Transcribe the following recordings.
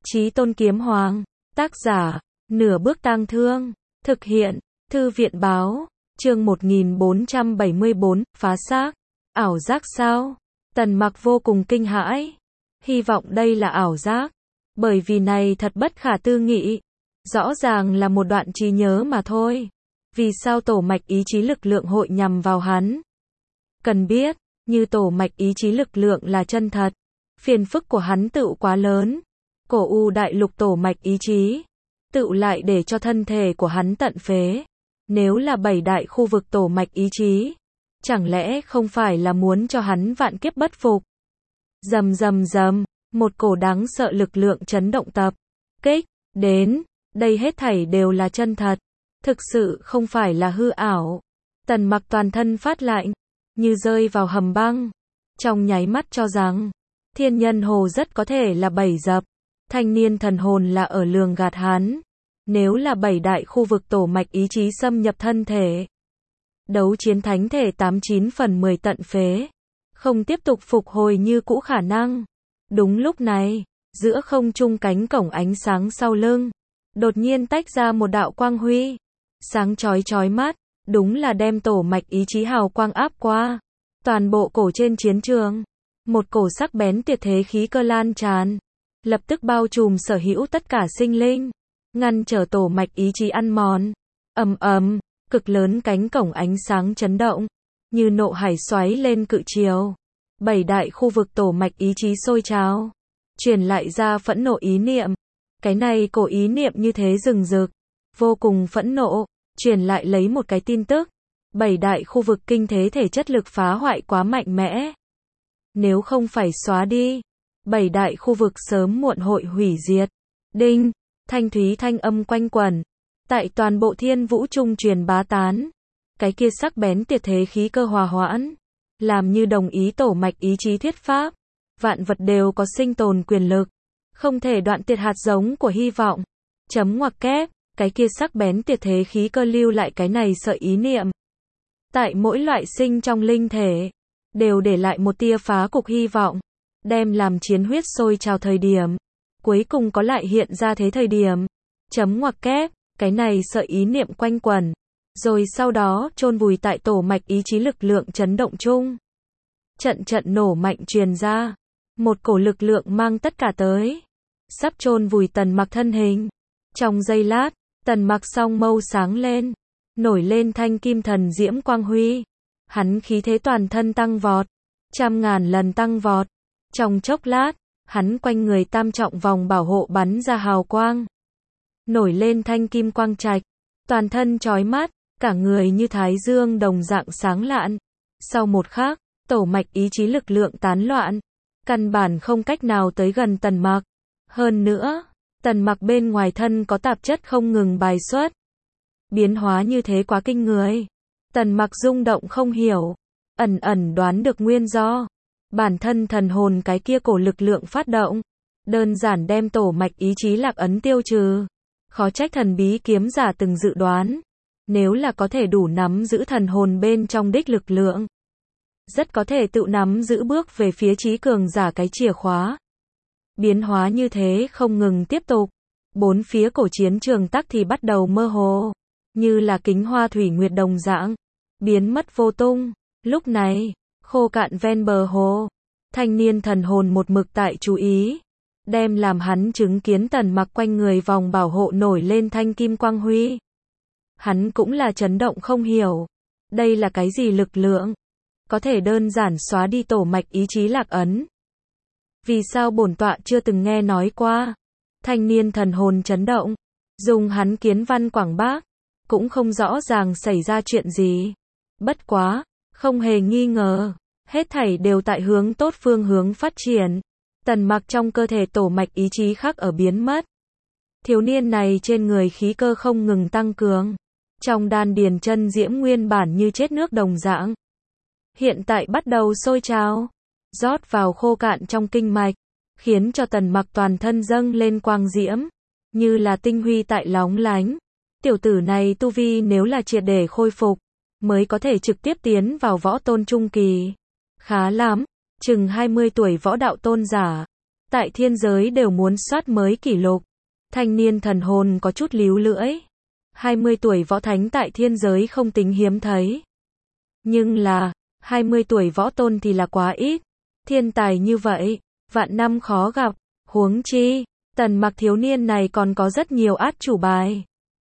Chí Tôn Kiếm Hoàng. Tác giả, Nửa Bước Tang Thương. Thực hiện, Thư viện Báo. Chương 1474, phá xác. Ảo giác sao? Tần Mặc vô cùng kinh hãi. Hy vọng đây là ảo giác. Bởi vì này thật bất khả tư nghị. Rõ ràng là một đoạn trí nhớ mà thôi. Vì sao tổ mạch ý chí lực lượng hội nhằm vào hắn? Cần biết, như tổ mạch ý chí lực lượng là chân thật. Phiền phức của hắn tựu quá lớn. Cổ U đại lục tổ mạch ý chí. Tựu lại để cho thân thể của hắn tận phế. Nếu là 7 đại khu vực tổ mạch ý chí. Chẳng lẽ không phải là muốn cho hắn vạn kiếp bất phục? Rầm rầm rầm, một cổ đáng sợ lực lượng chấn động tập. Kích, đến. Đây hết thảy đều là chân thật. Thực sự không phải là hư ảo. Tần Mặc toàn thân phát lạnh. Như rơi vào hầm băng. Trong nháy mắt cho rằng. Thiên nhân hồ rất có thể là bẫy dập. Thanh niên thần hồn là ở lường gạt hắn. Nếu là 7 đại khu vực tổ mạch ý chí xâm nhập thân thể. Đấu chiến thánh thể 89 phần 10 tận phế. Không tiếp tục phục hồi như cũ khả năng. Đúng lúc này, giữa không trung cánh cổng ánh sáng sau lưng. Đột nhiên tách ra một đạo quang huy. Sáng chói chói mắt, đúng là đem tổ mạch ý chí hào quang áp qua. Toàn bộ cổ trên chiến trường. Một cổ sắc bén tuyệt thế khí cơ lan tràn. Lập tức bao trùm sở hữu tất cả sinh linh. Ngăn trở tổ mạch ý chí ăn mòn. Ầm ầm, cực lớn cánh cổng ánh sáng chấn động. Như nộ hải xoáy lên cự chiều. 7 đại khu vực tổ mạch ý chí sôi trào. Truyền lại ra phẫn nộ ý niệm. Cái này cổ ý niệm như thế rừng rực. Vô cùng phẫn nộ. Truyền lại lấy một cái tin tức. 7 đại khu vực kinh thế thể chất lực phá hoại quá mạnh mẽ. Nếu không phải xóa đi. 7 đại khu vực sớm muộn hội hủy diệt. Đinh, thanh thúy thanh âm quanh quẩn. Tại toàn bộ thiên vũ trung truyền bá tán. Cái kia sắc bén tuyệt thế khí cơ hòa hoãn. Làm như đồng ý tổ mạch ý chí thuyết pháp. Vạn vật đều có sinh tồn quyền lực. Không thể đoạn tuyệt hạt giống của hy vọng. Chấm ngoặc kép, cái kia sắc bén tuyệt thế khí cơ lưu lại cái này sợi ý niệm. Tại mỗi loại sinh trong linh thể. Đều để lại một tia phá cục hy vọng. Đem làm chiến huyết sôi trào thời điểm. Cuối cùng có lại hiện ra thế thời điểm. Chấm ngoặc kép, cái này sợi ý niệm quanh quẩn. Rồi sau đó chôn vùi tại tổ mạch ý chí lực lượng chấn động chung. Trận trận nổ mạnh truyền ra. Một cổ lực lượng mang tất cả tới. Sắp chôn vùi Tần Mặc thân hình. Trong giây lát, Tần Mặc song mâu sáng lên. Nổi lên thanh kim thần diễm quang huy. Hắn khí thế toàn thân tăng vọt. 100.000 lần tăng vọt. Trong chốc lát, hắn quanh người tam trọng vòng bảo hộ bắn ra hào quang. Nổi lên thanh kim quang trạch. Toàn thân chói mắt, cả người như thái dương đồng dạng sáng lạn. Sau một khắc, tổ mạch ý chí lực lượng tán loạn. Căn bản không cách nào tới gần Tần Mặc. Hơn nữa, Tần Mặc bên ngoài thân có tạp chất không ngừng bài xuất. Biến hóa như thế quá kinh người. Tần Mặc rung động không hiểu. Ẩn ẩn đoán được nguyên do. Bản thân thần hồn cái kia cổ lực lượng phát động. Đơn giản đem tổ mạch ý chí lạc ấn tiêu trừ. Khó trách thần bí kiếm giả từng dự đoán. Nếu là có thể đủ nắm giữ thần hồn bên trong đích lực lượng. Rất có thể tự nắm giữ bước về phía trí cường giả cái chìa khóa. Biến hóa như thế không ngừng tiếp tục. Bốn phía cổ chiến trường tắc thì bắt đầu mơ hồ. Như là kính hoa thủy nguyệt đồng dạng. Biến mất vô tung. Lúc này, khô cạn ven bờ hồ. Thanh niên thần hồn một mực tại chú ý. Đem làm hắn chứng kiến Tần Mặc quanh người vòng bảo hộ nổi lên thanh kim quang huy. Hắn cũng là chấn động không hiểu. Đây là cái gì lực lượng? Có thể đơn giản xóa đi tổ mạch ý chí lạc ấn. Vì sao bổn tọa chưa từng nghe nói qua? Thanh niên thần hồn chấn động. Dùng hắn kiến văn quảng bác. Cũng không rõ ràng xảy ra chuyện gì. Bất quá, không hề nghi ngờ. Hết thảy đều tại hướng tốt phương hướng phát triển. Tần Mặc trong cơ thể tổ mạch ý chí khác ở biến mất. Thiếu niên này trên người khí cơ không ngừng tăng cường. Trong đan điền chân diễm nguyên bản như chết nước đồng dạng. Hiện tại bắt đầu sôi trào. Rót vào khô cạn trong kinh mạch. Khiến cho Tần Mặc toàn thân dâng lên quang diễm. Như là tinh huy tại lóng lánh. Tiểu tử này tu vi nếu là triệt để khôi phục. Mới có thể trực tiếp tiến vào võ tôn trung kỳ. Khá lắm. Chừng 20 tuổi võ đạo tôn giả. tại thiên giới đều muốn soát mới kỷ lục. Thanh niên thần hồn có chút líu lưỡi. 20 tuổi võ thánh tại thiên giới không tính hiếm thấy. Nhưng là, 20 tuổi võ tôn thì là quá ít. Thiên tài như vậy, vạn năm khó gặp. Huống chi, Tần Mặc thiếu niên này còn có rất nhiều át chủ bài.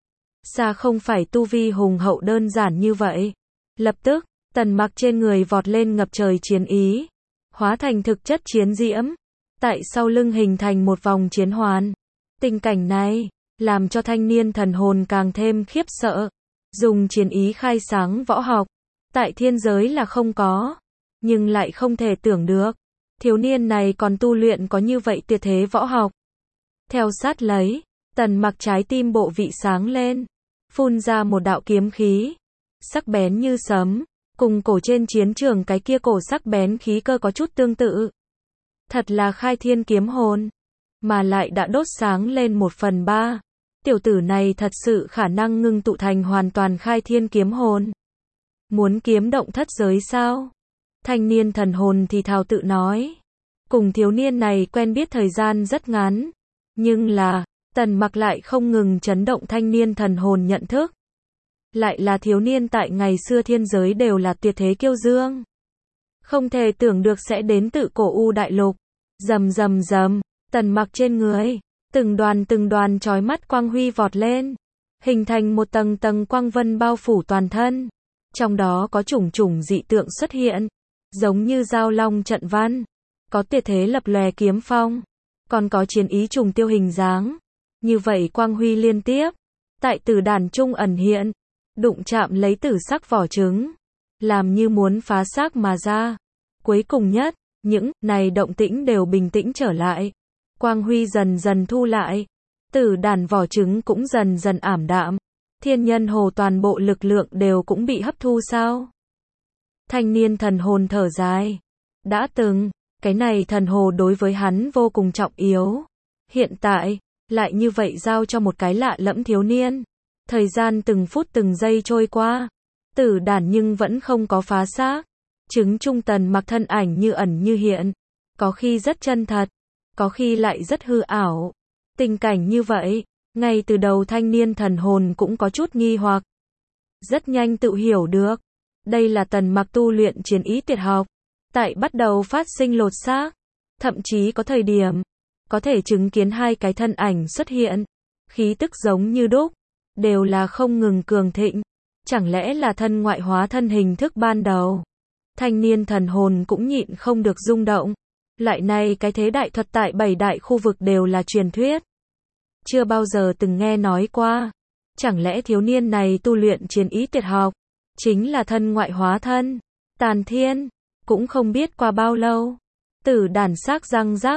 Xa không phải tu vi hùng hậu đơn giản như vậy. Lập tức, Tần Mặc trên người vọt lên ngập trời chiến ý, hóa thành thực chất chiến diễm, tại sau lưng hình thành một vòng chiến hoàn. Tình cảnh này, làm cho thanh niên thần hồn càng thêm khiếp sợ. Dùng chiến ý khai sáng võ học, tại thiên giới là không có, nhưng lại không thể tưởng được. Thiếu niên này còn tu luyện có như vậy tuyệt thế võ học. Theo sát lấy, Tần Mặc trái tim bộ vị sáng lên, phun ra một đạo kiếm khí, sắc bén như sấm, cùng cổ trên chiến trường cái kia cổ sắc bén khí cơ có chút tương tự. Thật là khai thiên kiếm hồn, mà lại đã đốt sáng lên 1/3. Tiểu tử này thật sự khả năng ngưng tụ thành hoàn toàn khai thiên kiếm hồn. Muốn kiếm động thất giới sao? Thanh niên thần hồn thì thào tự nói. Cùng thiếu niên này quen biết thời gian rất ngắn, nhưng là, Tần Mặc lại không ngừng chấn động thanh niên thần hồn nhận thức. Lại là thiếu niên tại ngày xưa thiên giới đều là tuyệt thế kiêu dương. Không thể tưởng được sẽ đến tự cổ U đại lục. Rầm rầm rầm, Tần Mặc trên người, từng đoàn chói mắt quang huy vọt lên, hình thành một tầng tầng quang vân bao phủ toàn thân. Trong đó có chủng chủng dị tượng xuất hiện, giống như giao long trận văn, có tuyệt thế lập lòe kiếm phong, còn có chiến ý trùng tiêu hình dáng. Như vậy quang huy liên tiếp, tại tử đàn trung ẩn hiện, đụng chạm lấy tử sắc vỏ trứng, làm như muốn phá xác mà ra. Cuối cùng nhất, những này động tĩnh đều bình tĩnh trở lại. Quang huy dần dần thu lại, tử đàn vỏ trứng cũng dần dần ảm đạm. Thiên nhân hồ toàn bộ lực lượng đều cũng bị hấp thu sao? Thanh niên thần hồn thở dài. Đã từng, cái này thần hồ đối với hắn vô cùng trọng yếu. Hiện tại, lại như vậy giao cho một cái lạ lẫm thiếu niên. Thời gian từng phút từng giây trôi qua, tử đàn nhưng vẫn không có phá xác. Trứng trung Tần Mặc thân ảnh như ẩn như hiện, có khi rất chân thật, có khi lại rất hư ảo. Tình cảnh như vậy, ngay từ đầu thanh niên thần hồn cũng có chút nghi hoặc. Rất nhanh tự hiểu được, đây là Tần Mặc tu luyện chiến ý tuyệt học, tại bắt đầu phát sinh lột xác, thậm chí có thời điểm, có thể chứng kiến hai cái thân ảnh xuất hiện, khí tức giống như đúc, đều là không ngừng cường thịnh. Chẳng lẽ là thân ngoại hóa thân hình thức ban đầu? Thanh niên thần hồn cũng nhịn không được rung động. Loại này cái thế đại thuật tại 7 đại khu vực đều là truyền thuyết. Chưa bao giờ từng nghe nói qua. Chẳng lẽ thiếu niên này tu luyện chiến ý tuyệt học, chính là thân ngoại hóa thân? Tàn thiên, cũng không biết qua bao lâu. Tử đàn xác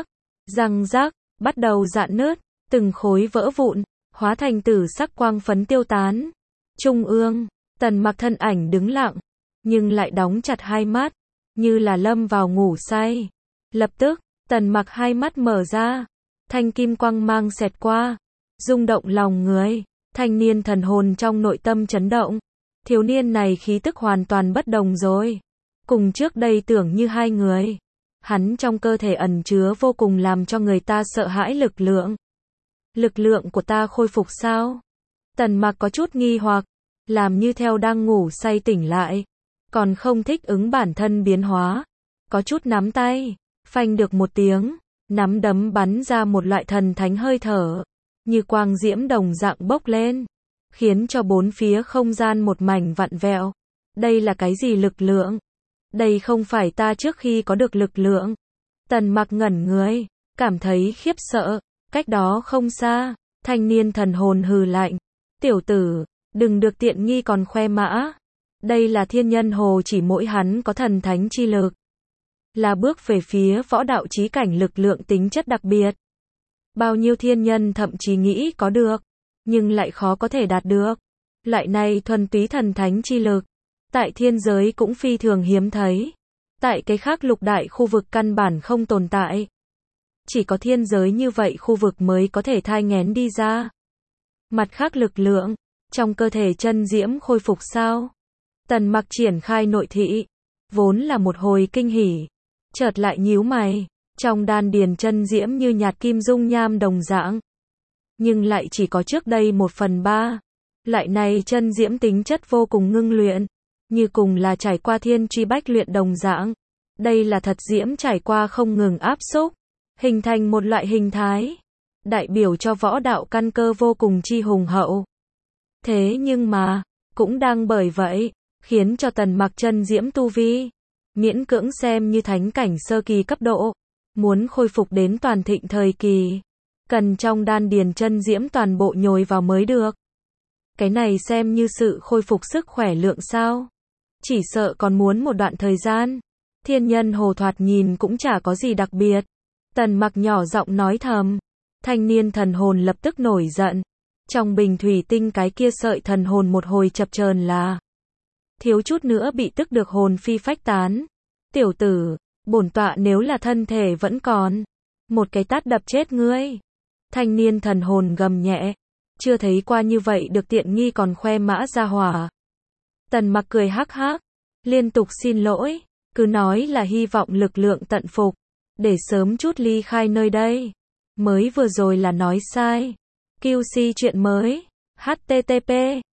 răng rác, bắt đầu rạn nứt, từng khối vỡ vụn, hóa thành tử sắc quang phấn tiêu tán. Trung ương, Tần Mặc thân ảnh đứng lặng, nhưng lại đóng chặt hai mắt, như là lâm vào ngủ say. Lập tức, Tần Mặc hai mắt mở ra, thanh kim quang mang xẹt qua, rung động lòng người. Thanh niên thần hồn trong nội tâm chấn động. Thiếu niên này khí tức hoàn toàn bất đồng rồi. Cùng trước đây tưởng như hai người. Hắn trong cơ thể ẩn chứa vô cùng làm cho người ta sợ hãi lực lượng. Lực lượng của ta khôi phục sao? Tần Mặc có chút nghi hoặc, làm như theo đang ngủ say tỉnh lại, còn không thích ứng bản thân biến hóa, có chút nắm tay, phanh được một tiếng, nắm đấm bắn ra một loại thần thánh hơi thở, như quang diễm đồng dạng bốc lên, khiến cho bốn phía không gian một mảnh vặn vẹo. Đây là cái gì lực lượng? Đây không phải ta trước khi có được lực lượng. Tần Mặc ngẩn người, cảm thấy khiếp sợ. Cách đó không xa, thanh niên thần hồn hừ lạnh. Tiểu tử, đừng được tiện nghi còn khoe mã. Đây là thiên nhân hồ, chỉ mỗi hắn có thần thánh chi lực. Là bước về phía võ đạo chí cảnh lực lượng tính chất đặc biệt. Bao nhiêu thiên nhân thậm chí nghĩ có được, nhưng lại khó có thể đạt được. Loại này thuần túy thần thánh chi lực, tại thiên giới cũng phi thường hiếm thấy. Tại cái khác lục đại khu vực căn bản không tồn tại. Chỉ có thiên giới như vậy khu vực mới có thể thai nghén đi ra. Mặt khác lực lượng, trong cơ thể chân diễm khôi phục sao? Tần Mặc triển khai nội thị, vốn là một hồi kinh hỉ, chợt lại nhíu mày, Trong đan điền chân diễm như nhạt kim dung nham đồng dạng. Nhưng lại chỉ có trước đây 1/3. Lại này chân diễm tính chất vô cùng ngưng luyện. Như cùng là trải qua thiên truy bách luyện đồng dạng. Đây là thật diễm trải qua không ngừng áp xúc. Hình thành một loại hình thái. Đại biểu cho võ đạo căn cơ vô cùng chi hùng hậu. Thế nhưng mà, cũng đang bởi vậy, khiến cho Tần Mặc chân diễm tu vi. Miễn cưỡng xem như thánh cảnh sơ kỳ cấp độ. Muốn khôi phục đến toàn thịnh thời kỳ. Cần trong đan điền chân diễm toàn bộ nhồi vào mới được. Cái này xem như sự khôi phục sức khỏe lượng sao. Chỉ sợ còn muốn một đoạn thời gian. Thiên Nhân Hồ thoạt nhìn cũng chả có gì đặc biệt. Tần Mặc nhỏ giọng nói thầm. Thanh niên thần hồn lập tức nổi giận. Trong bình thủy tinh cái kia sợi thần hồn một hồi chập chờn là. Thiếu chút nữa bị tức được hồn phi phách tán. Tiểu tử, bổn tọa nếu là thân thể vẫn còn. Một cái tát đập chết ngươi. Thanh niên thần hồn gầm nhẹ. Chưa thấy qua như vậy được tiện nghi còn khoe mã ra hỏa. Tần Mặc cười hắc hắc. Liên tục xin lỗi. Cứ nói là hy vọng lực lượng tận phục. Để sớm chút ly khai nơi đây. Mới vừa rồi là nói sai. QC chuyện mới. http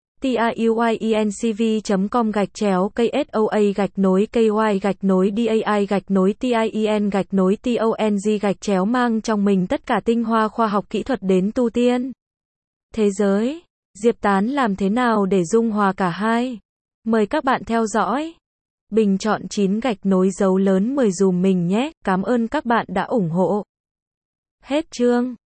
tiyuinCV.com/KSOA-KY-DAI-TIEN-TONG mang trong mình tất cả tinh hoa khoa học kỹ thuật đến tu tiên. Thế giới, Diệp Tán làm thế nào để dung hòa cả hai? Mời các bạn theo dõi. Bình chọn 9 gạch nối dấu lớn 10 dùm mình nhé, cảm ơn các bạn đã ủng hộ. Hết chương.